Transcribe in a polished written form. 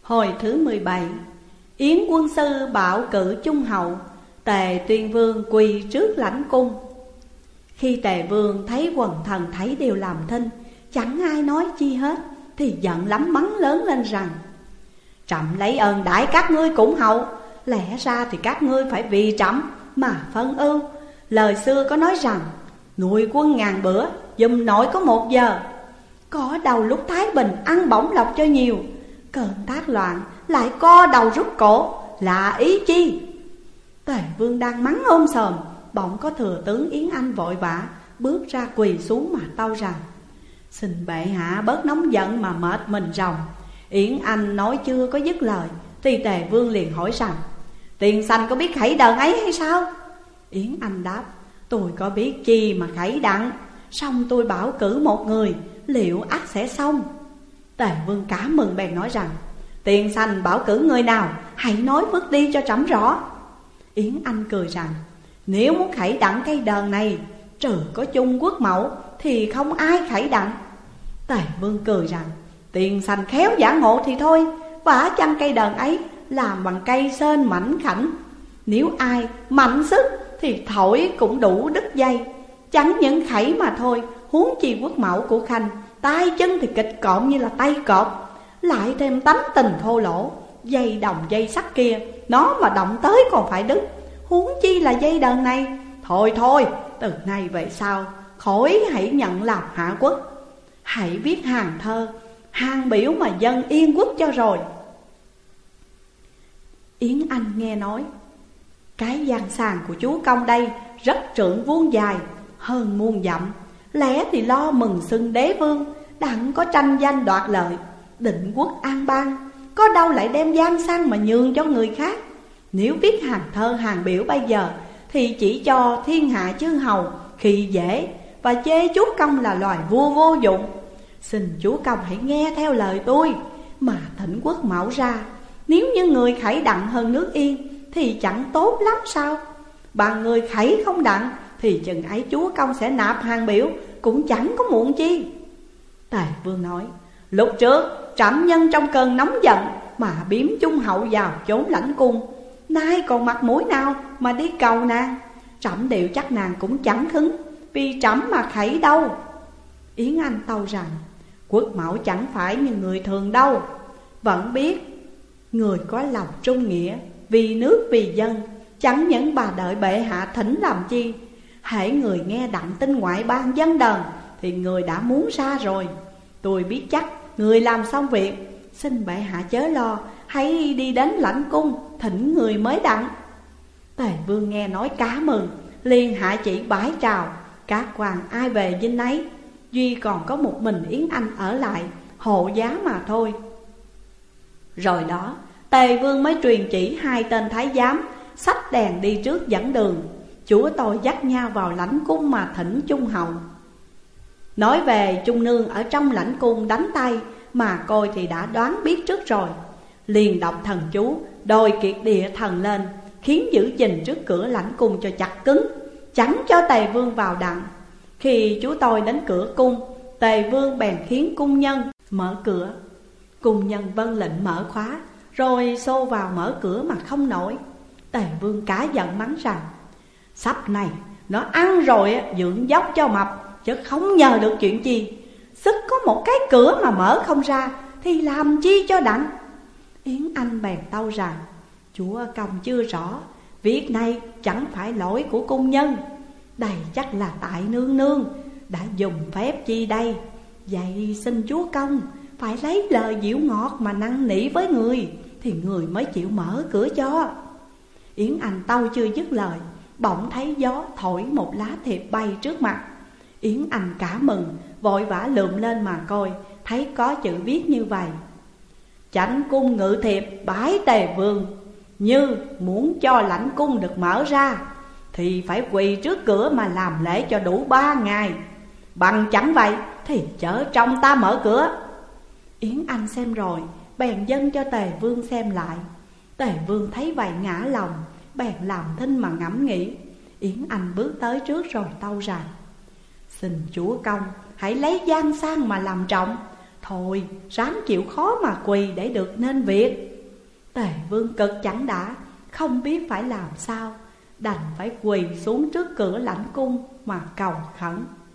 Hồi thứ 17. Yến quân sư bảo cử Trung hậu, Tề Tuyên vương quỳ trước lãnh cung. Khi Tề vương thấy quần thần thấy đều làm thinh, chẳng ai nói chi hết, thì giận lắm mắng lớn lên rằng: Trẫm lấy ơn đãi các ngươi cũng hậu, lẽ ra thì các ngươi phải vì trẫm mà phân ưu. Lời xưa có nói rằng: nuôi quân ngàn bữa, giùm nổi có 1 giờ. Có đầu lúc thái bình ăn bổng lộc cho nhiều, cơn tác loạn lại co đầu rút cổ, là ý chi? Tề vương đang mắng ôm sòm, bỗng có thừa tướng Yến Anh vội vã bước ra quỳ xuống mà tâu rằng: Xin bệ hạ bớt nóng giận mà mệt mình ròng. Yến Anh nói chưa có dứt lời thì Tề vương liền hỏi rằng: Tiền sanh có biết khẩy đờn ấy hay sao? Yến Anh đáp: Tôi có biết chi mà khẩy đặng, song tôi bảo cử một người, liệu ắt sẽ xong. Tề vương cả mừng bèn nói rằng: Tiền sanh bảo cử người nào, hãy nói bước đi cho trẫm rõ. Yến Anh cười rằng: Nếu muốn khẩy đặng cây đờn này, trừ có Trung Quốc mẫu thì không ai khẩy đặng. Tề vương cười rằng: Tiền sanh khéo giả ngộ thì thôi, vả chăng cây đờn ấy làm bằng cây sên mảnh khảnh. Nếu ai mạnh sức thì thổi cũng đủ đứt dây. Chẳng những khẩy mà thôi, huống chi quốc mẫu của khanh, tay chân thì kịch cộm như là tay cọp, lại thêm tánh tình thô lỗ. Dây đồng dây sắt kia, nó mà động tới còn phải đứt, huống chi là dây đờn này. Thôi thôi, từ nay về sau khỏi hãy nhận làm hạ quốc, hãy viết hàng thơ, hàng biểu mà dân yên quốc cho rồi. Yến Anh nghe nói: Cái gian sàng của chúa công đây rất trượng vuông dài, hơn muôn dặm. Lẽ thì lo mừng xưng đế vương, đặng có tranh danh đoạt lợi, định quốc an bang. Có đâu lại đem gian sang mà nhường cho người khác. Nếu viết hàng thơ hàng biểu bây giờ thì chỉ cho thiên hạ chư hầu khi dễ, và chê chúa công là loài vua vô dụng. Xin chúa công hãy nghe theo lời tôi mà thỉnh quốc mẫu ra. Nếu như người khẩy đặng hơn nước Yên thì chẳng tốt lắm sao? Bằng người khẩy không đặng thì chừng ấy chúa công sẽ nạp hàng biểu, cũng chẳng có muộn chi. Tề vương nói: Lúc trước trẫm nhân trong cơn nóng giận mà biếm Trung hậu vào chốn lãnh cung, nay còn mặt mũi nào mà đi cầu nàng? Trẫm đều chắc nàng cũng chẳng khứng vì trẫm mà khẩy đâu. Yến Anh tâu rằng: Quốc mẫu chẳng phải như người thường đâu. Vẫn biết người có lòng trung nghĩa, vì nước vì dân, chẳng những bà đợi bệ hạ thỉnh làm chi. Hễ người nghe đặng tin ngoại bang dân đờn thì người đã muốn ra rồi. Tôi biết chắc người làm xong việc, xin bệ hạ chớ lo, hãy đi đến lãnh cung thỉnh người mới đặng. Tề vương nghe nói cá mừng, liền hạ chỉ bãi trào, các quan ai về dinh ấy, duy còn có một mình Yến Anh ở lại hộ giá mà thôi. Rồi đó Tề vương mới truyền chỉ 2 tên thái giám xách đèn đi trước dẫn đường. Chúa tôi dắt nhau vào lãnh cung mà thỉnh Trung hậu. Nói về Trung nương ở trong lãnh cung đánh tay mà coi thì đã đoán biết trước rồi. Liền đọc thần chú đòi kiệt địa thần lên, khiến giữ gìn trước cửa lãnh cung cho chặt cứng, chẳng cho Tề vương vào đặng. Khi chúa tôi đến cửa cung, Tề vương bèn khiến cung nhân mở cửa. Cung nhân vâng lệnh mở khóa, rồi xô vào mở cửa mà không nổi. Tề vương cả giận mắng rằng: Sắp này nó ăn rồi dưỡng dốc cho mập, chứ không nhờ được chuyện chi. Sức có một cái cửa mà mở không ra thì làm chi cho đặng. Yến Anh bèn tâu rằng: Chúa công chưa rõ, việc này chẳng phải lỗi của cung nhân, đây chắc là tại nương nương đã dùng phép chi đây. Vậy xin chúa công phải lấy lời dịu ngọt mà năn nỉ với người, thì người mới chịu mở cửa cho. Yến Anh tâu chưa dứt lời, bỗng thấy gió thổi một lá thiệp bay trước mặt. Yến Anh cả mừng, vội vã lượm lên mà coi, thấy có chữ viết như vậy: Chánh cung ngự thiệp bái Tề vương, như muốn cho lãnh cung được mở ra thì phải quỳ trước cửa mà làm lễ cho đủ 3 ngày. Bằng chẳng vậy thì chở trong ta mở cửa. Yến Anh xem rồi, bèn dâng cho Tề vương xem lại. Tề vương thấy vậy ngã lòng, bèn làm thinh mà ngẫm nghĩ. Yến Anh bước tới trước rồi tâu rằng: Xin chúa công hãy lấy gian sang mà làm trọng, Thôi ráng chịu khó mà quỳ để được nên việc. Tề Vương cực chẳng đã, không biết phải làm sao, đành phải quỳ xuống trước cửa lãnh cung mà cầu khẩn.